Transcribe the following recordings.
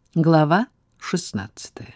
Глава 16.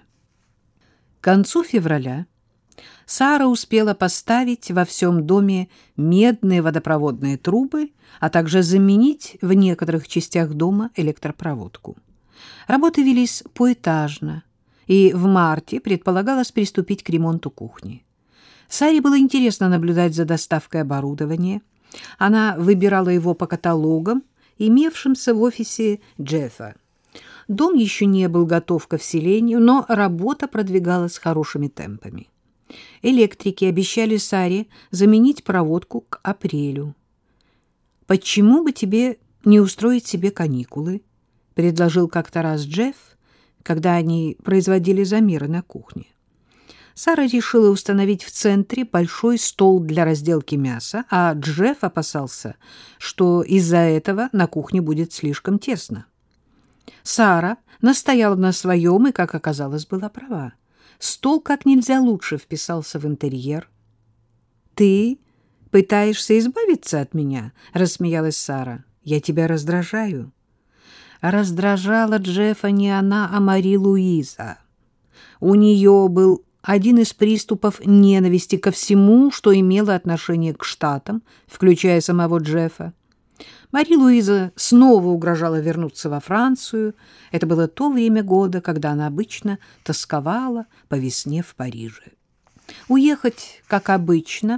К концу февраля Сара успела поставить во всем доме медные водопроводные трубы, а также заменить в некоторых частях дома электропроводку. Работы велись поэтажно, и в марте предполагалось приступить к ремонту кухни. Саре было интересно наблюдать за доставкой оборудования. Она выбирала его по каталогам, имевшимся в офисе Джеффа. Дом еще не был готов ко вселению, но работа продвигалась хорошими темпами. Электрики обещали Саре заменить проводку к апрелю. «Почему бы тебе не устроить себе каникулы?» — предложил как-то раз Джефф, когда они производили замеры на кухне. Сара решила установить в центре большой стол для разделки мяса, а Джефф опасался, что из-за этого на кухне будет слишком тесно. Сара настояла на своем и, как оказалось, была права. Стол как нельзя лучше вписался в интерьер. «Ты пытаешься избавиться от меня?» — рассмеялась Сара. «Я тебя раздражаю». Раздражала Джеффа не она, а Мари-Луиза. У нее был один из приступов ненависти ко всему, что имело отношение к Штатам, включая самого Джеффа. Мари-Луиза снова угрожала вернуться во Францию. Это было то время года, когда она обычно тосковала по весне в Париже. Уехать, как обычно,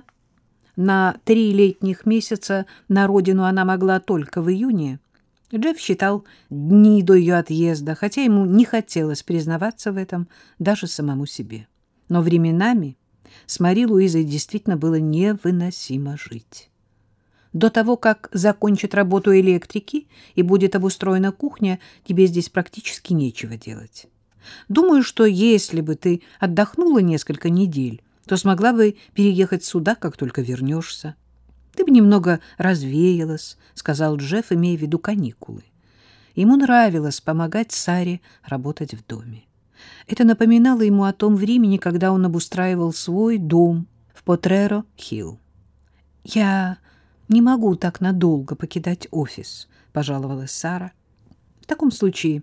на 3 летних месяца на родину она могла только в июне. Джефф считал дни до ее отъезда, хотя ему не хотелось признаваться в этом даже самому себе. Но временами с Мари-Луизой действительно было невыносимо жить. До того, как закончат работу электрики и будет обустроена кухня, тебе здесь практически нечего делать. Думаю, что если бы ты отдохнула несколько недель, то смогла бы переехать сюда, как только вернешься. Ты бы немного развеялась, — сказал Джефф, имея в виду каникулы. Ему нравилось помогать Саре работать в доме. Это напоминало ему о том времени, когда он обустраивал свой дом в Потреро-Хилл. «Я не могу так надолго покидать офис», — пожаловалась Сара. «В таком случае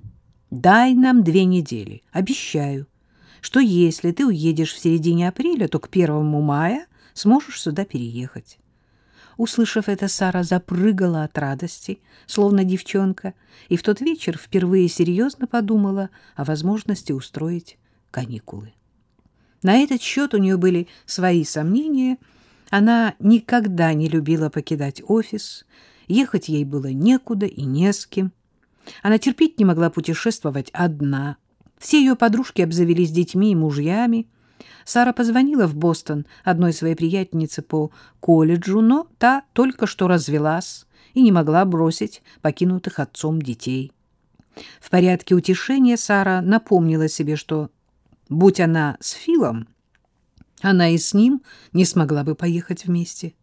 дай нам 2 недели. Обещаю, что если ты уедешь в середине апреля, то к 1 мая сможешь сюда переехать». Услышав это, Сара запрыгала от радости, словно девчонка, и в тот вечер впервые серьезно подумала о возможности устроить каникулы. На этот счет у нее были свои сомнения. Она никогда не любила покидать офис, ехать ей было некуда и не с кем. Она терпеть не могла путешествовать одна. Все ее подружки обзавелись детьми и мужьями. Сара позвонила в Бостон одной своей приятельнице по колледжу, но та только что развелась и не могла бросить покинутых отцом детей. В порядке утешения Сара напомнила себе, что, будь она с Филом, она и с ним не смогла бы поехать вместе.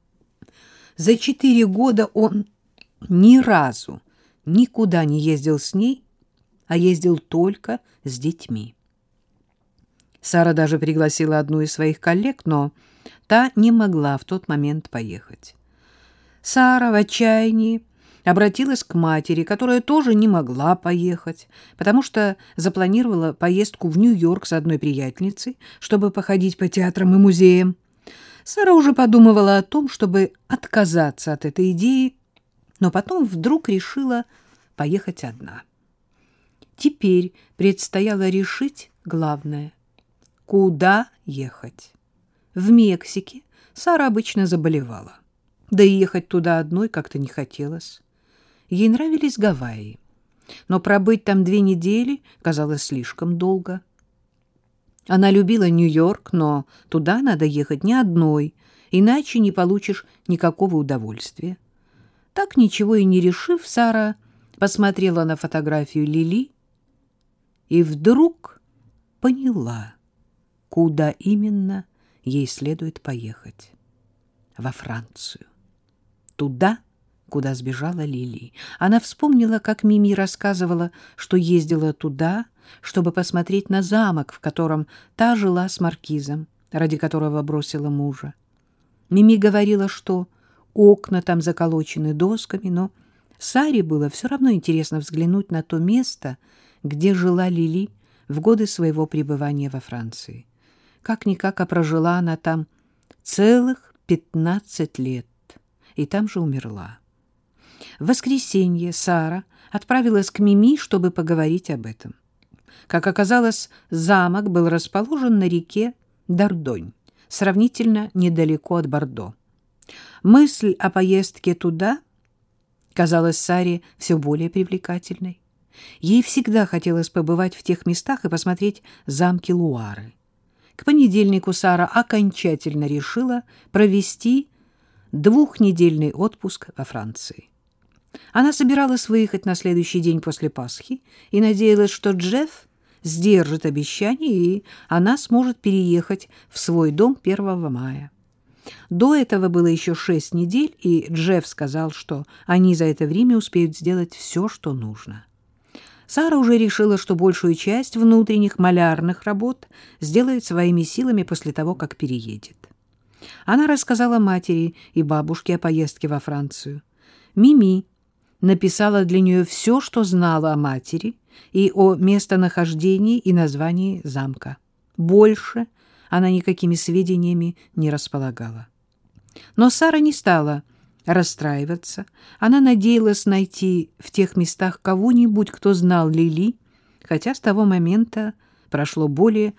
За 4 года он ни разу никуда не ездил с ней, а ездил только с детьми. Сара даже пригласила одну из своих коллег, но та не могла в тот момент поехать. Сара в отчаянии обратилась к матери, которая тоже не могла поехать, потому что запланировала поездку в Нью-Йорк с одной приятельницей, чтобы походить по театрам и музеям. Сара уже подумывала о том, чтобы отказаться от этой идеи, но потом вдруг решила поехать одна. Теперь предстояло решить главное — куда ехать. В Мексике Сара обычно заболевала, да и ехать туда одной как-то не хотелось. Ей нравились Гавайи, но пробыть там 2 недели казалось слишком долго. Она любила Нью-Йорк, но туда надо ехать не одной, иначе не получишь никакого удовольствия. Так, ничего и не решив, Сара посмотрела на фотографию Лили и вдруг поняла, куда именно ей следует поехать. Во Францию. Туда, куда сбежала Лили. Она вспомнила, как Мими рассказывала, что ездила туда, чтобы посмотреть на замок, в котором та жила с маркизом, ради которого бросила мужа. Мими говорила, что окна там заколочены досками, но Саре было все равно интересно взглянуть на то место, где жила Лили в годы своего пребывания во Франции. Как-никак, а прожила она там целых 15 лет, и там же умерла. В воскресенье Сара отправилась к Мими, чтобы поговорить об этом. Как оказалось, замок был расположен на реке Дордонь, сравнительно недалеко от Бордо. Мысль о поездке туда казалась Саре все более привлекательной. Ей всегда хотелось побывать в тех местах и посмотреть замки Луары. К понедельнику Сара окончательно решила провести 2-недельный отпуск во Франции. Она собиралась выехать на следующий день после Пасхи и надеялась, что Джефф сдержит обещание, и она сможет переехать в свой дом 1 мая. До этого было еще 6 недель, и Джефф сказал, что они за это время успеют сделать все, что нужно. Сара уже решила, что большую часть внутренних малярных работ сделает своими силами после того, как переедет. Она рассказала матери и бабушке о поездке во Францию. Мими написала для нее все, что знала о матери и о местонахождении и названии замка. Больше она никакими сведениями не располагала. Но Сара не стала расстраиваться. Она надеялась найти в тех местах кого-нибудь, кто знал Лили, хотя с того момента прошло более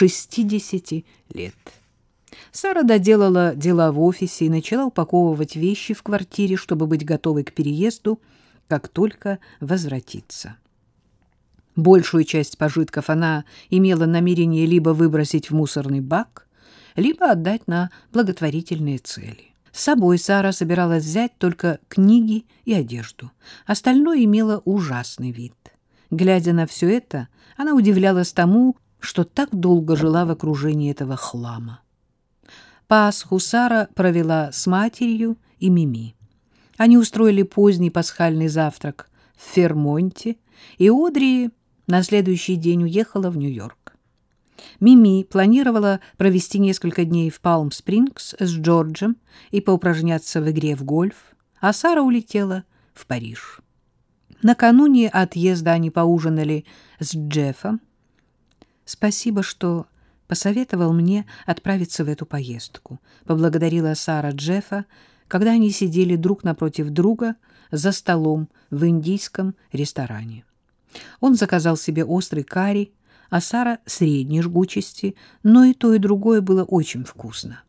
60 лет. Сара доделала дела в офисе и начала упаковывать вещи в квартире, чтобы быть готовой к переезду, как только возвратится. Большую часть пожитков она имела намерение либо выбросить в мусорный бак, либо отдать на благотворительные цели. С собой Сара собиралась взять только книги и одежду. Остальное имело ужасный вид. Глядя на все это, она удивлялась тому, что так долго жила в окружении этого хлама. Пасху Сара провела с матерью и Мими. Они устроили поздний пасхальный завтрак в Фермонте, и Одри на следующий день уехала в Нью-Йорк. Мими планировала провести несколько дней в Палм-Спрингс с Джорджем и поупражняться в игре в гольф, а Сара улетела в Париж. Накануне отъезда они поужинали с Джеффом. «Спасибо, что посоветовал мне отправиться в эту поездку», — поблагодарила Сара Джеффа, когда они сидели друг напротив друга за столом в индийском ресторане. Он заказал себе острый карри, а Сара — средней жгучести, но и то, и другое было очень вкусно.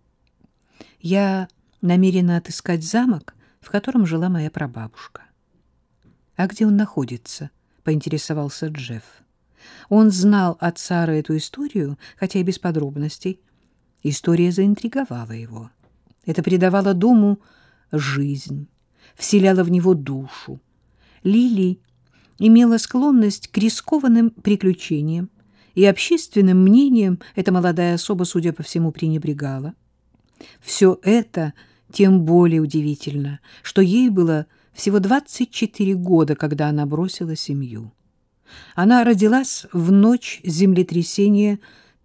«Я намерена отыскать замок, в котором жила моя прабабушка». «А где он находится?» — поинтересовался Джефф. Он знал от Сары эту историю, хотя и без подробностей. История заинтриговала его. Это придавало дому жизнь, вселяло в него душу. Лили имела склонность к рискованным приключениям, и общественным мнением эта молодая особа, судя по всему, пренебрегала. Все это тем более удивительно, что ей было всего 24 года, когда она бросила семью. Она родилась в ночь землетрясения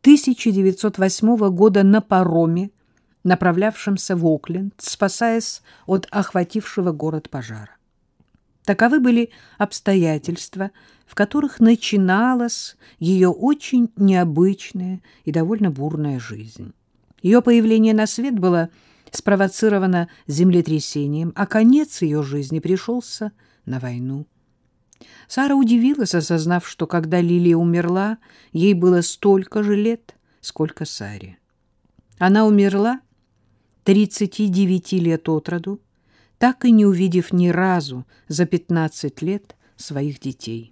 1908 года на пароме, направлявшемся в Окленд, спасаясь от охватившего город пожара. Таковы были обстоятельства, в которых начиналась ее очень необычная и довольно бурная жизнь. Ее появление на свет было спровоцировано землетрясением, а конец ее жизни пришелся на войну. Сара удивилась, осознав, что когда Лилия умерла, ей было столько же лет, сколько Саре. Она умерла 39 лет от роду, так и не увидев ни разу за 15 лет своих детей.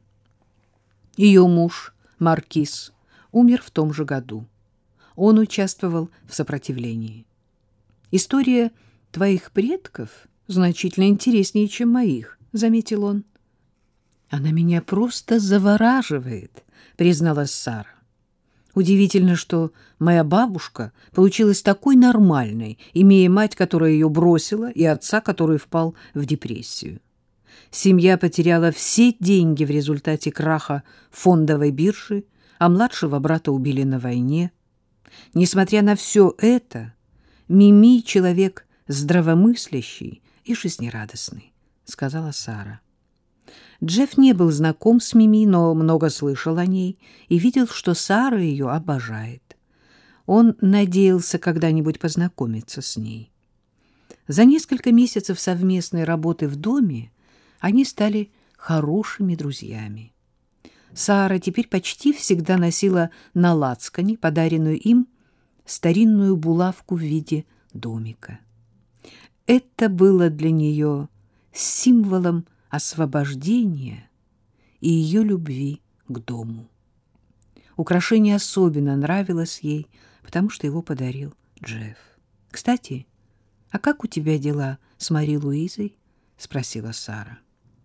Ее муж, маркиз, умер в том же году. Он участвовал в сопротивлении. «История твоих предков значительно интереснее, чем моих», — заметил он. «Она меня просто завораживает», — призналась Сара. «Удивительно, что моя бабушка получилась такой нормальной, имея мать, которая ее бросила, и отца, который впал в депрессию. Семья потеряла все деньги в результате краха фондовой биржи, а младшего брата убили на войне. Несмотря на все это, Мими — человек здравомыслящий и жизнерадостный», — сказала Сара. Джефф не был знаком с Мими, но много слышал о ней и видел, что Сара ее обожает. Он надеялся когда-нибудь познакомиться с ней. За несколько месяцев совместной работы в доме они стали хорошими друзьями. Сара теперь почти всегда носила на лацкане подаренную им старинную булавку в виде домика. Это было для нее символом освобождения и ее любви к дому. Украшение особенно нравилось ей, потому что его подарил Джефф. «Кстати, а как у тебя дела с Мари Луизой?» — спросила Сара.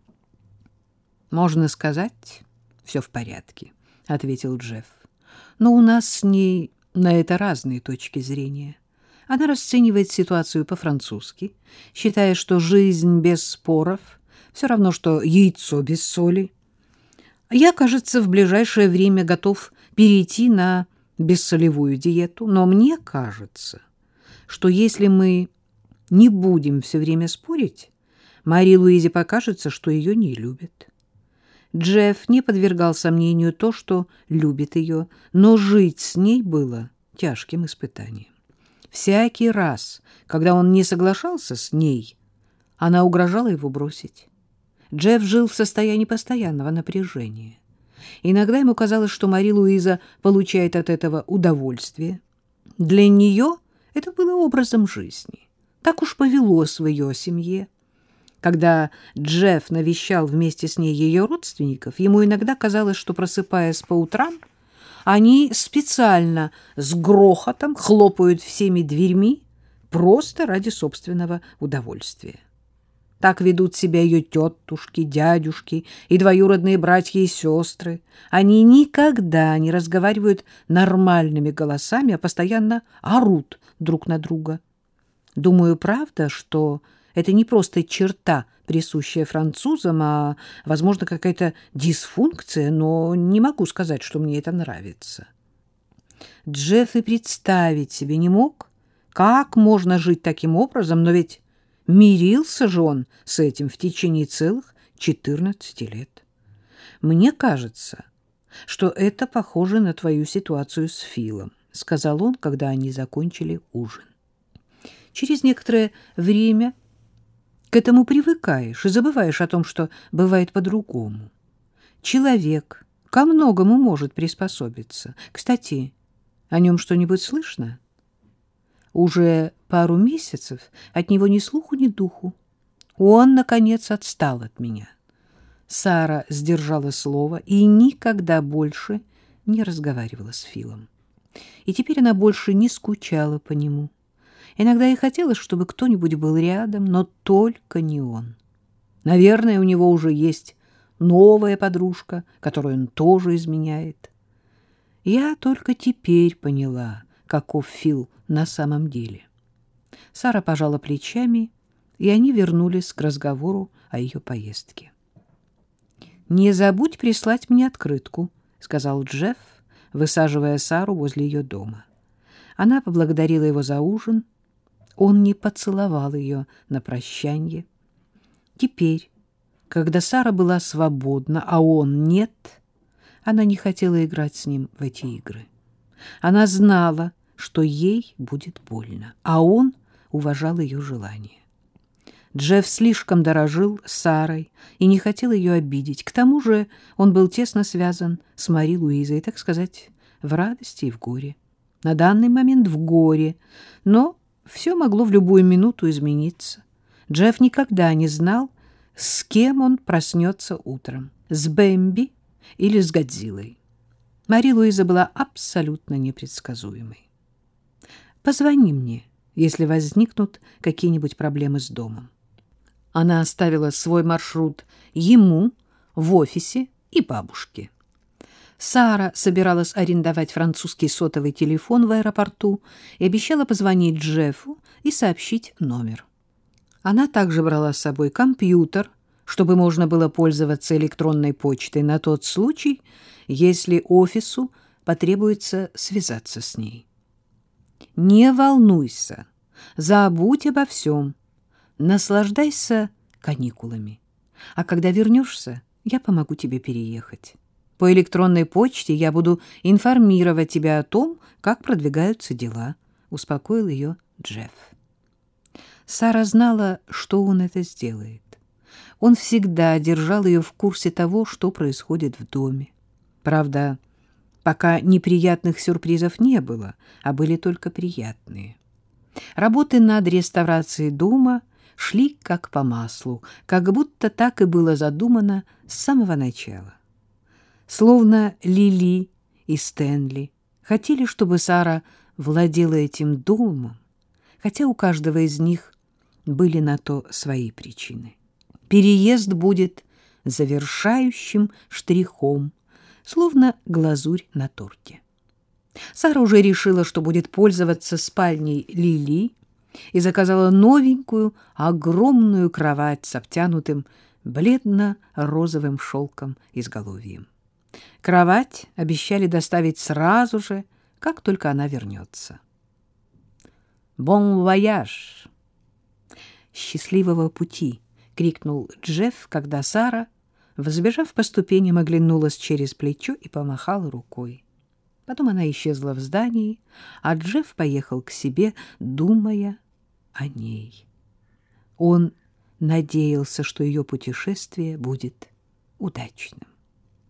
«Можно сказать, все в порядке», — ответил Джефф. «Но у нас с ней на это разные точки зрения. Она расценивает ситуацию по-французски, считая, что жизнь без споров все равно, что яйцо без соли. Я, кажется, в ближайшее время готов перейти на бессолевую диету, но мне кажется, что если мы не будем все время спорить, Мари Луизе покажется, что ее не любят». Джефф не подвергал сомнению то, что любит ее, но жить с ней было тяжким испытанием. Всякий раз, когда он не соглашался с ней, она угрожала его бросить. Джефф жил в состоянии постоянного напряжения. Иногда ему казалось, что Мари Луиза получает от этого удовольствие. Для нее это было образом жизни. Так уж повелось в ее семье. Когда Джефф навещал вместе с ней ее родственников, ему иногда казалось, что, просыпаясь по утрам, они специально с грохотом хлопают всеми дверьми просто ради собственного удовольствия. Так ведут себя ее тетушки, дядюшки и двоюродные братья и сестры. Они никогда не разговаривают нормальными голосами, а постоянно орут друг на друга. Думаю, правда, что это не просто черта, присущая французам, а, возможно, какая-то дисфункция, но не могу сказать, что мне это нравится. Джефф и представить себе не мог, как можно жить таким образом, но ведь мирился же он с этим в течение целых 14 лет. «Мне кажется, что это похоже на твою ситуацию с Филом», — сказал он, когда они закончили ужин. Через некоторое время к этому привыкаешь и забываешь о том, что бывает по-другому. Человек ко многому может приспособиться. Кстати, о нем что-нибудь слышно? Уже пару месяцев от него ни слуху, ни духу. Он, наконец, отстал от меня. Сара сдержала слово и никогда больше не разговаривала с Филом. И теперь она больше не скучала по нему. Иногда ей хотелось, чтобы кто-нибудь был рядом, но только не он. Наверное, у него уже есть новая подружка, которую он тоже изменяет. Я только теперь поняла, каков Фил на самом деле. Сара пожала плечами, и они вернулись к разговору о ее поездке. «Не забудь прислать мне открытку», — сказал Джефф, высаживая Сару возле ее дома. Она поблагодарила его за ужин. Он не поцеловал ее на прощанье. Теперь, когда Сара была свободна, а он нет, она не хотела играть с ним в эти игры. Она знала, что ей будет больно, а он уважал ее желание. Джефф слишком дорожил Сарой и не хотел ее обидеть. К тому же он был тесно связан с Мари Луизой, так сказать, в радости и в горе. На данный момент в горе, но все могло в любую минуту измениться. Джефф никогда не знал, с кем он проснется утром, с Бэмби или с Годзиллой. Мари Луиза была абсолютно непредсказуемой. «Позвони мне, если возникнут какие-нибудь проблемы с домом». Она оставила свой маршрут ему в офисе и бабушке. Сара собиралась арендовать французский сотовый телефон в аэропорту и обещала позвонить Джеффу и сообщить номер. Она также брала с собой компьютер, чтобы можно было пользоваться электронной почтой на тот случай, если офису потребуется связаться с ней. «Не волнуйся, забудь обо всем, наслаждайся каникулами. А когда вернешься, я помогу тебе переехать. По электронной почте я буду информировать тебя о том, как продвигаются дела», — успокоил ее Джефф. Сара знала, что он это сделает. Он всегда держал ее в курсе того, что происходит в доме. Правда, пока неприятных сюрпризов не было, а были только приятные. Работы над реставрацией дома шли как по маслу, как будто так и было задумано с самого начала. Словно Лили и Стэнли хотели, чтобы Сара владела этим домом, хотя у каждого из них были на то свои причины. Переезд будет завершающим штрихом, словно глазурь на торте. Сара уже решила, что будет пользоваться спальней Лили, и заказала новенькую, огромную кровать с обтянутым бледно-розовым шелком изголовьем. Кровать обещали доставить сразу же, как только она вернется. «Бон вояж!» «Счастливого пути!» — крикнул Джефф, когда Сара, взбежав по ступеням, оглянулась через плечо и помахала рукой. Потом она исчезла в здании, а Джефф поехал к себе, думая о ней. Он надеялся, что ее путешествие будет удачным.